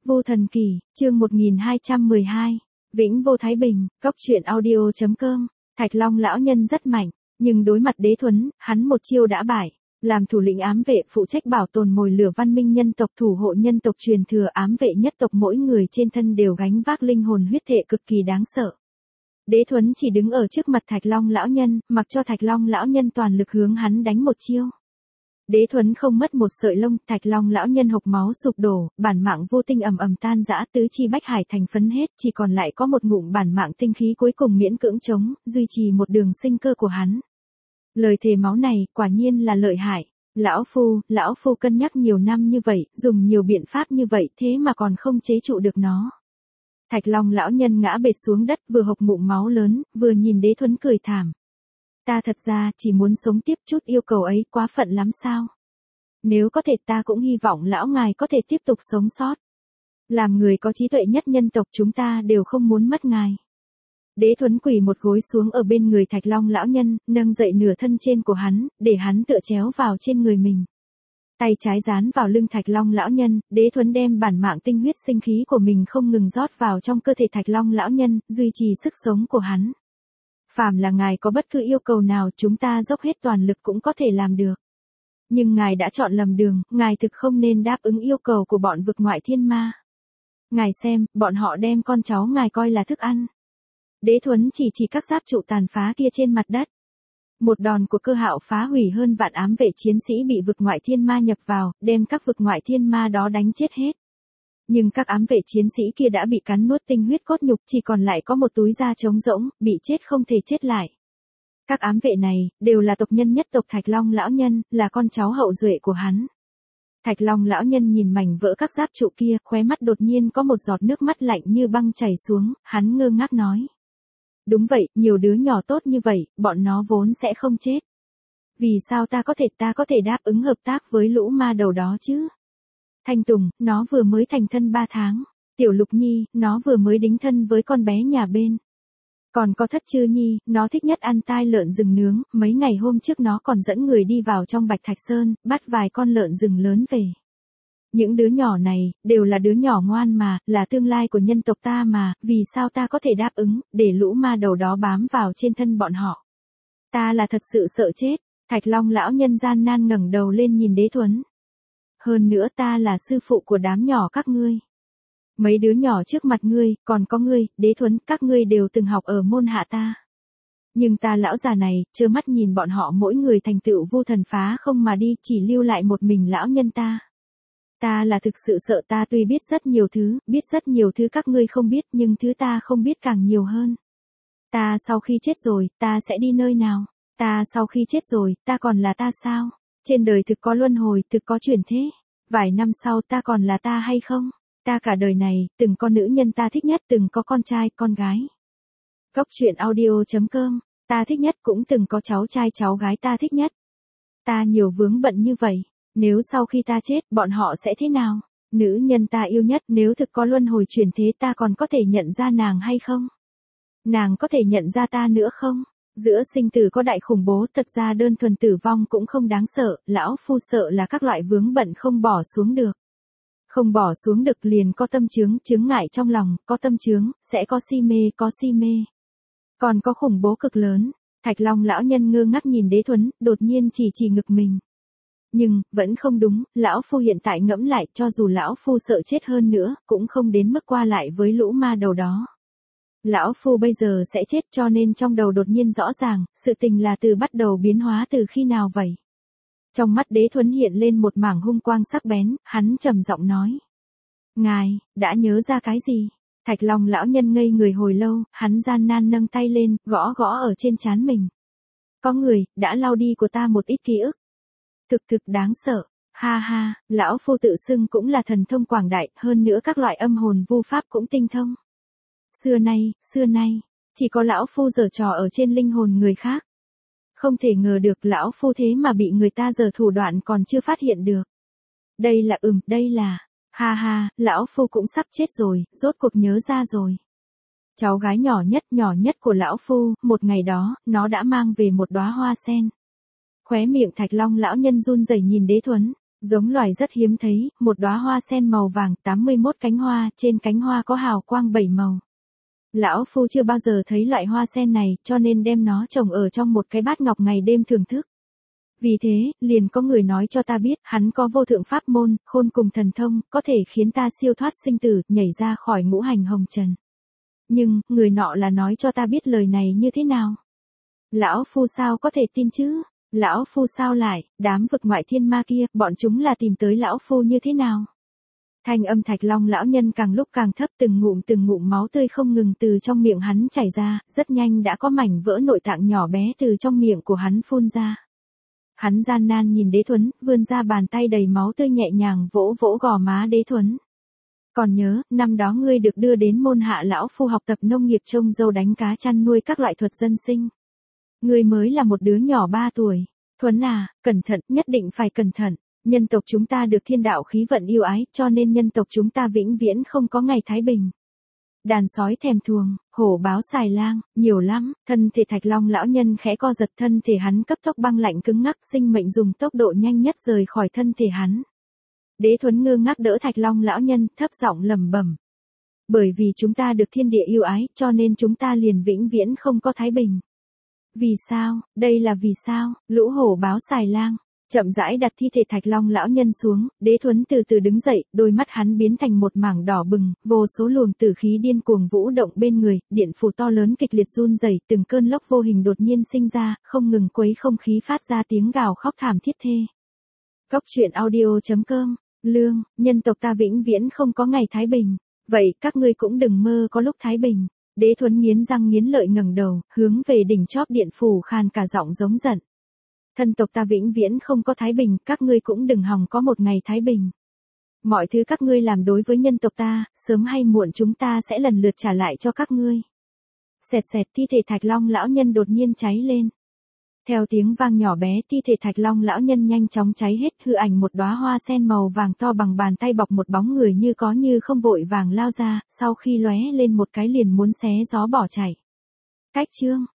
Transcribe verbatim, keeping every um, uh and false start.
Vô Thần Kỷ, chương một nghìn hai trăm mười hai, Vĩnh Vô Thái Bình, Cốc truyện audio chấm com. Thạch Long lão nhân rất mạnh, nhưng đối mặt Đế Thuấn, hắn một chiêu đã bại. Làm thủ lĩnh ám vệ phụ trách bảo tồn mồi lửa văn minh nhân tộc, thủ hộ nhân tộc truyền thừa ám vệ nhất tộc, mỗi người trên thân đều gánh vác linh hồn huyết thể cực kỳ đáng sợ. Đế Thuấn chỉ đứng ở trước mặt Thạch Long lão nhân, mặc cho Thạch Long lão nhân toàn lực hướng hắn đánh một chiêu. Đế Thuấn không mất một sợi lông, Thạch Long lão nhân hộc máu sụp đổ, bản mạng vô tinh ầm ầm tan rã, tứ chi bách hải thành phấn hết, chỉ còn lại có một ngụm bản mạng tinh khí cuối cùng miễn cưỡng chống, duy trì một đường sinh cơ của hắn. Lời thề máu này, quả nhiên là lợi hại. Lão phu, lão phu cân nhắc nhiều năm như vậy, dùng nhiều biện pháp như vậy, thế mà còn không chế trụ được nó. Thạch Long lão nhân ngã bệt xuống đất, vừa hộc ngụm máu lớn, vừa nhìn Đế Thuấn cười thảm. Ta thật ra chỉ muốn sống tiếp, chút yêu cầu ấy quá phận lắm sao? Nếu có thể ta cũng hy vọng lão ngài có thể tiếp tục sống sót. Làm người có trí tuệ nhất nhân tộc chúng ta đều không muốn mất ngài. Đế Thuấn quỳ một gối xuống ở bên người Thạch Long lão nhân, nâng dậy nửa thân trên của hắn, để hắn tựa chéo vào trên người mình. Tay trái dán vào lưng Thạch Long lão nhân, Đế Thuấn đem bản mạng tinh huyết sinh khí của mình không ngừng rót vào trong cơ thể Thạch Long lão nhân, duy trì sức sống của hắn. Phàm là ngài có bất cứ yêu cầu nào chúng ta dốc hết toàn lực cũng có thể làm được. Nhưng ngài đã chọn lầm đường, ngài thực không nên đáp ứng yêu cầu của bọn vực ngoại thiên ma. Ngài xem, bọn họ đem con cháu ngài coi là thức ăn. Đế Thuấn chỉ chỉ các giáp trụ tàn phá kia trên mặt đất. Một đòn của Cơ Hạo phá hủy hơn vạn ám vệ chiến sĩ bị vực ngoại thiên ma nhập vào, đem các vực ngoại thiên ma đó đánh chết hết. Nhưng các ám vệ chiến sĩ kia đã bị cắn nuốt tinh huyết cốt nhục, chỉ còn lại có một túi da trống rỗng, bị chết không thể chết lại. Các ám vệ này, đều là tộc nhân nhất tộc Thạch Long lão nhân, là con cháu hậu duệ của hắn. Thạch Long lão nhân nhìn mảnh vỡ các giáp trụ kia, khóe mắt đột nhiên có một giọt nước mắt lạnh như băng chảy xuống, hắn ngơ ngác nói. Đúng vậy, nhiều đứa nhỏ tốt như vậy, bọn nó vốn sẽ không chết. Vì sao ta có thể ta có thể đáp ứng hợp tác với lũ ma đầu đó chứ? Thanh Tùng, nó vừa mới thành thân ba tháng. Tiểu Lục Nhi, nó vừa mới đính thân với con bé nhà bên. Còn có Thất Chư Nhi, nó thích nhất ăn tai lợn rừng nướng, mấy ngày hôm trước nó còn dẫn người đi vào trong Bạch Thạch Sơn, bắt vài con lợn rừng lớn về. Những đứa nhỏ này, đều là đứa nhỏ ngoan mà, là tương lai của nhân tộc ta mà, vì sao ta có thể đáp ứng, để lũ ma đầu đó bám vào trên thân bọn họ. Ta là thật sự sợ chết. Thạch Long lão nhân gian nan ngẩng đầu lên nhìn Đế Thuấn. Hơn nữa ta là sư phụ của đám nhỏ các ngươi. Mấy đứa nhỏ trước mặt ngươi, còn có ngươi, Đế Thuấn, các ngươi đều từng học ở môn hạ ta. Nhưng ta lão già này, trơ mắt nhìn bọn họ mỗi người thành tựu vô thần phá không mà đi, chỉ lưu lại một mình lão nhân ta. Ta là thực sự sợ, ta tuy biết rất nhiều thứ, biết rất nhiều thứ các ngươi không biết, nhưng thứ ta không biết càng nhiều hơn. Ta sau khi chết rồi, ta sẽ đi nơi nào? Ta sau khi chết rồi, ta còn là ta sao? Trên đời thực có luân hồi, thực có chuyển thế. Vài năm sau ta còn là ta hay không? Ta cả đời này, từng có nữ nhân ta thích nhất, từng có con trai, con gái. Cốc truyện audio chấm com, ta thích nhất, cũng từng có cháu trai cháu gái ta thích nhất. Ta nhiều vướng bận như vậy, nếu sau khi ta chết, bọn họ sẽ thế nào? Nữ nhân ta yêu nhất, nếu thực có luân hồi chuyển thế, ta còn có thể nhận ra nàng hay không? Nàng có thể nhận ra ta nữa không? Giữa sinh tử có đại khủng bố, thật ra đơn thuần tử vong cũng không đáng sợ, lão phu sợ là các loại vướng bận không bỏ xuống được. Không bỏ xuống được liền có tâm chướng, chướng ngại trong lòng, có tâm chướng, sẽ có si mê, có si mê. Còn có khủng bố cực lớn. Thạch Long lão nhân ngơ ngác nhìn Đế Thuấn, đột nhiên chỉ chỉ ngực mình. Nhưng, vẫn không đúng, lão phu hiện tại ngẫm lại, cho dù lão phu sợ chết hơn nữa, cũng không đến mức qua lại với lũ ma đầu đó. Lão phu bây giờ sẽ chết, cho nên trong đầu đột nhiên rõ ràng, sự tình là từ bắt đầu biến hóa từ khi nào vậy? Trong mắt Đế Thuấn hiện lên một mảng hung quang sắc bén, hắn trầm giọng nói. Ngài, đã nhớ ra cái gì? Thạch Long lão nhân ngây người hồi lâu, hắn gian nan nâng tay lên, gõ gõ ở trên trán mình. Có người, đã lau đi của ta một ít ký ức. Thực thực đáng sợ, ha ha, lão phu tự xưng cũng là thần thông quảng đại, hơn nữa các loại âm hồn vu pháp cũng tinh thông. Xưa nay, xưa nay, chỉ có lão phu giở trò ở trên linh hồn người khác. Không thể ngờ được lão phu thế mà bị người ta giở thủ đoạn còn chưa phát hiện được. Đây là ừm, đây là, ha ha, lão phu cũng sắp chết rồi, rốt cuộc nhớ ra rồi. Cháu gái nhỏ nhất, nhỏ nhất của lão phu, một ngày đó, nó đã mang về một đóa hoa sen. Khóe miệng Thạch Long lão nhân run rẩy nhìn Đế Thuấn, Giống loài rất hiếm thấy, một đóa hoa sen màu vàng, tám mươi mốt cánh hoa, trên cánh hoa có hào quang bảy màu. Lão phu chưa bao giờ thấy loại hoa sen này, cho nên đem nó trồng ở trong một cái bát ngọc ngày đêm thưởng thức. Vì thế, liền có người nói cho ta biết, hắn có vô thượng pháp môn, khôn cùng thần thông, có thể khiến ta siêu thoát sinh tử, nhảy ra khỏi ngũ hành hồng trần. Nhưng, người nọ là nói cho ta biết lời này như thế nào? Lão phu sao có thể tin chứ? Lão phu sao lại, đám vực ngoại thiên ma kia, bọn chúng là tìm tới lão phu như thế nào? Thanh âm Thạch Long lão nhân càng lúc càng thấp, từng ngụm từng ngụm máu tươi không ngừng từ trong miệng hắn chảy ra, rất nhanh đã có mảnh vỡ nội tạng nhỏ bé từ trong miệng của hắn phun ra. Hắn gian nan nhìn Đế Thuấn, vươn ra bàn tay đầy máu tươi nhẹ nhàng vỗ vỗ gò má Đế Thuấn. Còn nhớ, năm đó ngươi được đưa đến môn hạ lão phu học tập nông nghiệp trông dâu đánh cá chăn nuôi các loại thuật dân sinh. Ngươi mới là một đứa nhỏ ba tuổi. Thuấn à, cẩn thận, nhất định phải cẩn thận. Nhân tộc chúng ta được thiên đạo khí vận yêu ái, cho nên nhân tộc chúng ta vĩnh viễn không có ngày thái bình. Đàn sói thèm thuồng, hổ báo xài lang, nhiều lắm. Thân thể Thạch Long lão nhân khẽ co giật, thân thể hắn cấp tốc băng lạnh cứng ngắc, sinh mệnh dùng tốc độ nhanh nhất rời khỏi thân thể hắn. Đế Thuấn ngơ ngác đỡ Thạch Long lão nhân, thấp giọng lẩm bẩm. Bởi vì chúng ta được thiên địa yêu ái, cho nên chúng ta liền vĩnh viễn không có thái bình. Vì sao, đây là vì sao? Lũ hổ báo xài lang. Chậm rãi đặt thi thể Thạch Long lão nhân xuống, Đế Thuấn từ từ đứng dậy, đôi mắt hắn biến thành một mảng đỏ bừng, vô số luồng tử khí điên cuồng vũ động bên người, điện phù to lớn kịch liệt run rẩy, từng cơn lốc vô hình đột nhiên sinh ra, không ngừng quấy không khí phát ra tiếng gào khóc thảm thiết thê. Cốc truyện audio chấm com, Lương, nhân tộc ta vĩnh viễn không có ngày thái bình, vậy các ngươi cũng đừng mơ có lúc thái bình. Đế Thuấn nghiến răng nghiến lợi ngẩng đầu, hướng về đỉnh chóp điện phủ khàn cả giọng giống giận. Thân tộc ta vĩnh viễn không có thái bình, các ngươi cũng đừng hòng có một ngày thái bình. Mọi thứ các ngươi làm đối với nhân tộc ta, sớm hay muộn chúng ta sẽ lần lượt trả lại cho các ngươi. Xẹt xẹt, thi thể Thạch Long lão nhân đột nhiên cháy lên. Theo tiếng vang nhỏ bé, thi thể Thạch Long lão nhân nhanh chóng cháy hết, hư ảnh một đóa hoa sen màu vàng to bằng bàn tay bọc một bóng người như có như không vội vàng lao ra, sau khi lóe lên một cái liền muốn xé gió bỏ chạy. Cách chương